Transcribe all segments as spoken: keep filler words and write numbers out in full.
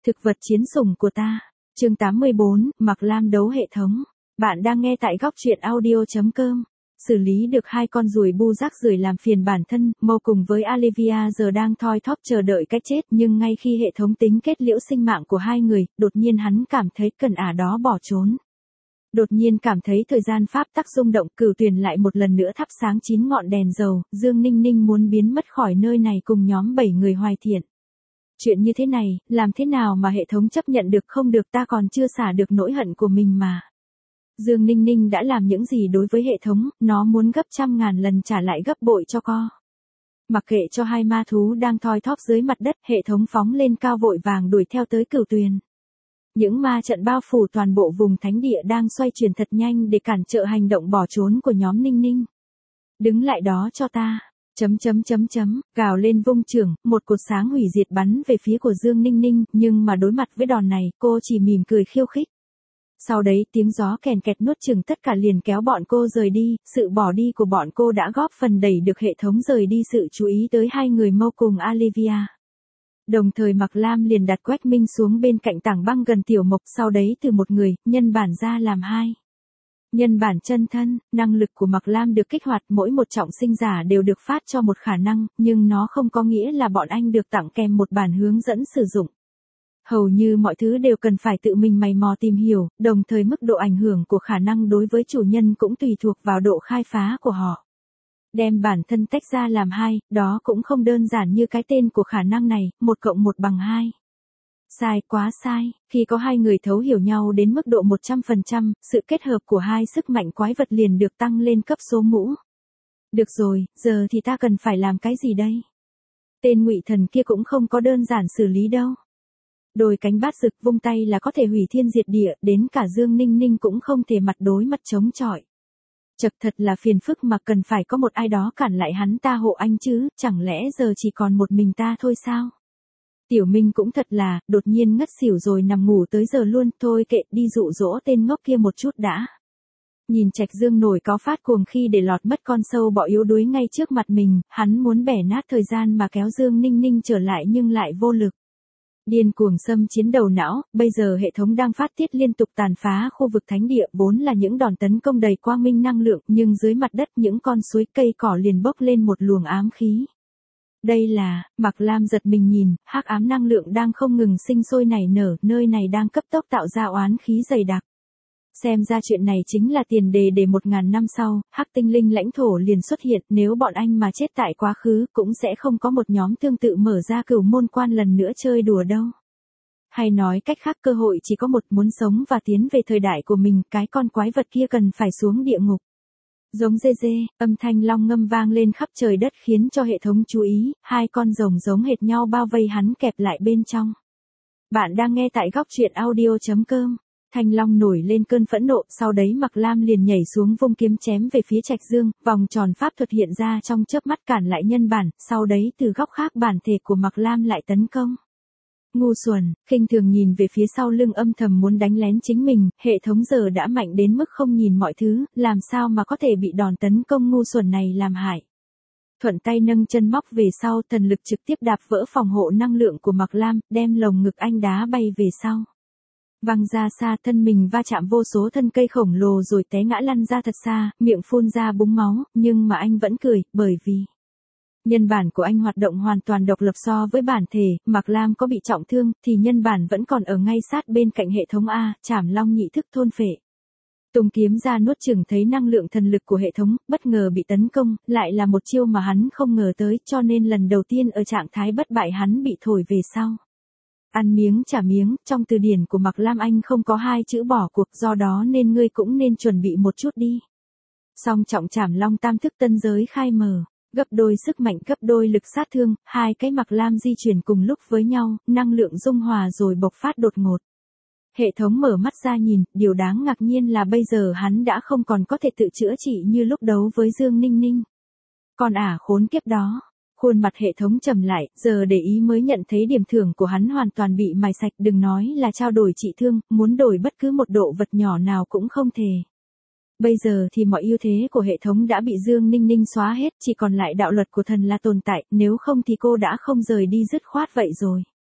Thực vật chiến sủng của ta. Chương tám mươi bốn, Mạc Lam đấu hệ thống. Bạn đang nghe tại góc truyện audio chấm com. Xử lý được hai con ruồi bu rác rưởi làm phiền bản thân, Mo cùng với Olivia giờ đang thoi thóp chờ đợi cái chết, nhưng ngay khi hệ thống tính kết liễu sinh mạng của hai người, đột nhiên hắn cảm thấy cần ả đó bỏ trốn. Đột nhiên cảm thấy thời gian pháp tắc rung động, Cửu Tuyền lại một lần nữa thắp sáng chín ngọn đèn dầu, Dương Ninh Ninh muốn biến mất khỏi nơi này cùng nhóm bảy người hoài thiện. Chuyện như thế này, làm thế nào mà hệ thống chấp nhận được, không được, ta còn chưa xả được nỗi hận của mình mà. Dương Ninh Ninh đã làm những gì đối với hệ thống, nó muốn gấp trăm ngàn lần trả lại gấp bội cho co. Mặc kệ cho hai ma thú đang thoi thóp dưới mặt đất, hệ thống phóng lên cao vội vàng đuổi theo tới Cửu Tuyền. Những ma trận bao phủ toàn bộ vùng thánh địa đang xoay chuyển thật nhanh để cản trở hành động bỏ trốn của nhóm Ninh Ninh. Đứng lại đó cho ta. Chấm chấm chấm chấm, gào lên vung chưởng, một cột sáng hủy diệt bắn về phía của Dương Ninh Ninh, nhưng mà đối mặt với đòn này, cô chỉ mỉm cười khiêu khích. Sau đấy tiếng gió kèn kẹt nuốt chửng tất cả liền kéo bọn cô rời đi, sự bỏ đi của bọn cô đã góp phần đẩy được hệ thống rời đi sự chú ý tới hai người Mo cùng Olivia. Đồng thời Mạc Lam liền đặt Quách Minh xuống bên cạnh tảng băng gần Tiểu Mộc, sau đấy từ một người, nhân bản ra làm hai. Nhân bản chân thân, năng lực của Mạc Lam được kích hoạt, mỗi một trọng sinh giả đều được phát cho một khả năng, nhưng nó không có nghĩa là bọn anh được tặng kèm một bản hướng dẫn sử dụng. Hầu như mọi thứ đều cần phải tự mình mày mò tìm hiểu, đồng thời mức độ ảnh hưởng của khả năng đối với chủ nhân cũng tùy thuộc vào độ khai phá của họ. Đem bản thân tách ra làm hai, đó cũng không đơn giản như cái tên của khả năng này, một cộng một bằng hai. Sai, quá sai, khi có hai người thấu hiểu nhau đến mức độ một trăm phần trăm, sự kết hợp của hai sức mạnh quái vật liền được tăng lên cấp số mũ. Được rồi, giờ thì ta cần phải làm cái gì đây? Tên Ngụy Thần kia cũng không có đơn giản xử lý đâu. Đôi cánh bát rực vung tay là có thể hủy thiên diệt địa, đến cả Dương Ninh Ninh cũng không thể mặt đối mặt chống chọi. Chật, thật là phiền phức mà cần phải có một ai đó cản lại hắn ta hộ anh chứ, chẳng lẽ giờ chỉ còn một mình ta thôi sao? Tiểu Minh cũng thật là, đột nhiên ngất xỉu rồi nằm ngủ tới giờ luôn, thôi kệ, đi dụ dỗ tên ngốc kia một chút đã. Nhìn Trạch Dương nổi có phát cuồng khi để lọt mất con sâu bọ yếu đuối ngay trước mặt mình, hắn muốn bẻ nát thời gian mà kéo Dương Ninh Ninh trở lại nhưng lại vô lực. Điên cuồng xâm chiến đầu não, bây giờ hệ thống đang phát tiết liên tục tàn phá khu vực thánh địa, vốn là những đòn tấn công đầy quang minh năng lượng, nhưng dưới mặt đất những con suối cây cỏ liền bốc lên một luồng ám khí. Đây là, Mạc Lam giật mình nhìn, hắc ám năng lượng đang không ngừng sinh sôi nảy nở, nơi này đang cấp tốc tạo ra oán khí dày đặc. Xem ra chuyện này chính là tiền đề để một ngàn năm sau, hắc tinh linh lãnh thổ liền xuất hiện, nếu bọn anh mà chết tại quá khứ, cũng sẽ không có một nhóm tương tự mở ra Cửu Môn Quan lần nữa chơi đùa đâu. Hay nói cách khác, cơ hội chỉ có một, muốn sống và tiến về thời đại của mình, cái con quái vật kia cần phải xuống địa ngục. Giống dê dê, âm thanh long ngâm vang lên khắp trời đất khiến cho hệ thống chú ý, hai con rồng giống hệt nhau bao vây hắn kẹp lại bên trong. Bạn đang nghe tại góc truyện audio chấm com. Thanh long nổi lên cơn phẫn nộ, sau đấy Mạc Lam liền nhảy xuống vung kiếm chém về phía Trạch Dương, vòng tròn pháp thuật hiện ra trong chớp mắt cản lại nhân bản, sau đấy từ góc khác bản thể của Mạc Lam lại tấn công. Ngu xuẩn, khinh thường nhìn về phía sau lưng âm thầm muốn đánh lén chính mình, hệ thống giờ đã mạnh đến mức không nhìn mọi thứ, làm sao mà có thể bị đòn tấn công ngu xuẩn này làm hại. Thuận tay nâng chân móc về sau, thần lực trực tiếp đạp vỡ phòng hộ năng lượng của Mạc Lam, đem lồng ngực anh đá bay về sau. Văng ra xa, thân mình va chạm vô số thân cây khổng lồ rồi té ngã lăn ra thật xa, miệng phun ra búng máu, nhưng mà anh vẫn cười, bởi vì nhân bản của anh hoạt động hoàn toàn độc lập so với bản thể, Mạc Lam có bị trọng thương, thì nhân bản vẫn còn ở ngay sát bên cạnh hệ thống A, Trảm Long nhị thức thôn phệ. Tung kiếm ra nuốt chửng thấy năng lượng thần lực của hệ thống, bất ngờ bị tấn công, lại là một chiêu mà hắn không ngờ tới, cho nên lần đầu tiên ở trạng thái bất bại hắn bị thổi về sau. Ăn miếng trả miếng, trong từ điển của Mạc Lam Anh không có hai chữ bỏ cuộc, do đó nên ngươi cũng nên chuẩn bị một chút đi. Song trọng Trảm Long tam thức tân giới khai mở, gấp đôi sức mạnh gấp đôi lực sát thương, hai cái Mạc Lam di chuyển cùng lúc với nhau, năng lượng dung hòa rồi bộc phát đột ngột. Hệ thống mở mắt ra nhìn, điều đáng ngạc nhiên là bây giờ hắn đã không còn có thể tự chữa trị như lúc đấu với Dương Ninh Ninh. Còn ả khốn kiếp đó. Khuôn mặt hệ thống trầm lại, giờ để ý mới nhận thấy điểm thưởng của hắn hoàn toàn bị mài sạch, đừng nói là trao đổi trị thương, muốn đổi bất cứ một độ vật nhỏ nào cũng không thể. Bây giờ thì mọi ưu thế của hệ thống đã bị Dương Ninh Ninh xóa hết, chỉ còn lại đạo luật của thần là tồn tại, nếu không thì cô đã không rời đi dứt khoát vậy rồi.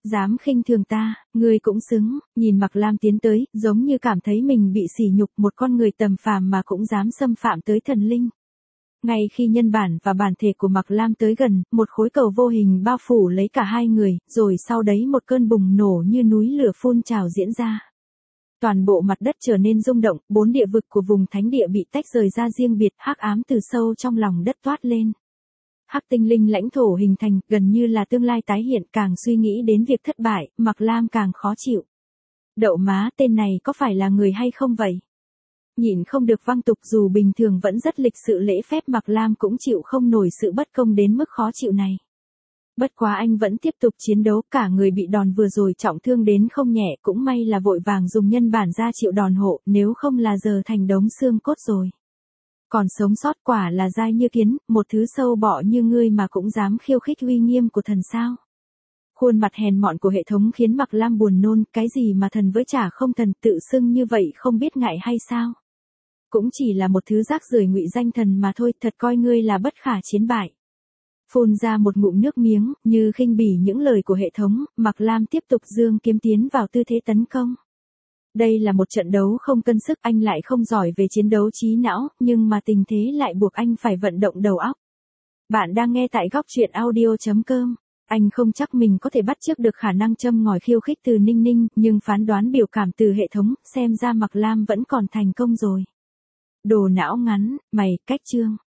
Dám khinh thường ta, ngươi cũng xứng. Nhìn Mạc Lam tiến tới, giống như cảm thấy mình bị sỉ nhục, một con người tầm phàm mà cũng dám xâm phạm tới thần linh. Ngay khi nhân bản và bản thể của Mạc Lam tới gần, một khối cầu vô hình bao phủ lấy cả hai người, rồi sau đấy một cơn bùng nổ như núi lửa phun trào diễn ra. Toàn bộ mặt đất trở nên rung động, bốn địa vực của vùng thánh địa bị tách rời ra riêng biệt, hắc ám từ sâu trong lòng đất toát lên. Hắc tinh linh lãnh thổ hình thành, gần như là tương lai tái hiện, càng suy nghĩ đến việc thất bại, Mạc Lam càng khó chịu. Đậu má, tên này có phải là người hay không vậy? Nhịn không được văng tục, dù bình thường vẫn rất lịch sự lễ phép, Mạc Lam cũng chịu không nổi sự bất công đến mức khó chịu này. Bất quá anh vẫn tiếp tục chiến đấu, cả người bị đòn vừa rồi trọng thương đến không nhẹ, cũng may là vội vàng dùng nhân bản ra chịu đòn hộ, nếu không là giờ thành đống xương cốt rồi. Còn sống sót quả là dai như kiến, một thứ sâu bọ như ngươi mà cũng dám khiêu khích uy nghiêm của thần sao. Khuôn mặt hèn mọn của hệ thống khiến Mạc Lam buồn nôn, cái gì mà thần với chả không thần, tự xưng như vậy không biết ngại hay sao. Cũng chỉ là một thứ rác rưởi ngụy danh thần mà thôi, thật coi ngươi là bất khả chiến bại. Phun ra một ngụm nước miếng, như khinh bỉ những lời của hệ thống, Mạc Lam tiếp tục giương kiếm tiến vào tư thế tấn công. Đây là một trận đấu không cân sức, anh lại không giỏi về chiến đấu trí não, nhưng mà tình thế lại buộc anh phải vận động đầu óc. Bạn đang nghe tại góc truyện audio chấm com. Anh không chắc mình có thể bắt chước được khả năng châm ngòi khiêu khích từ Ninh Ninh, nhưng phán đoán biểu cảm từ hệ thống, xem ra Mạc Lam vẫn còn thành công rồi. Đồ não ngắn, mày, cách chương.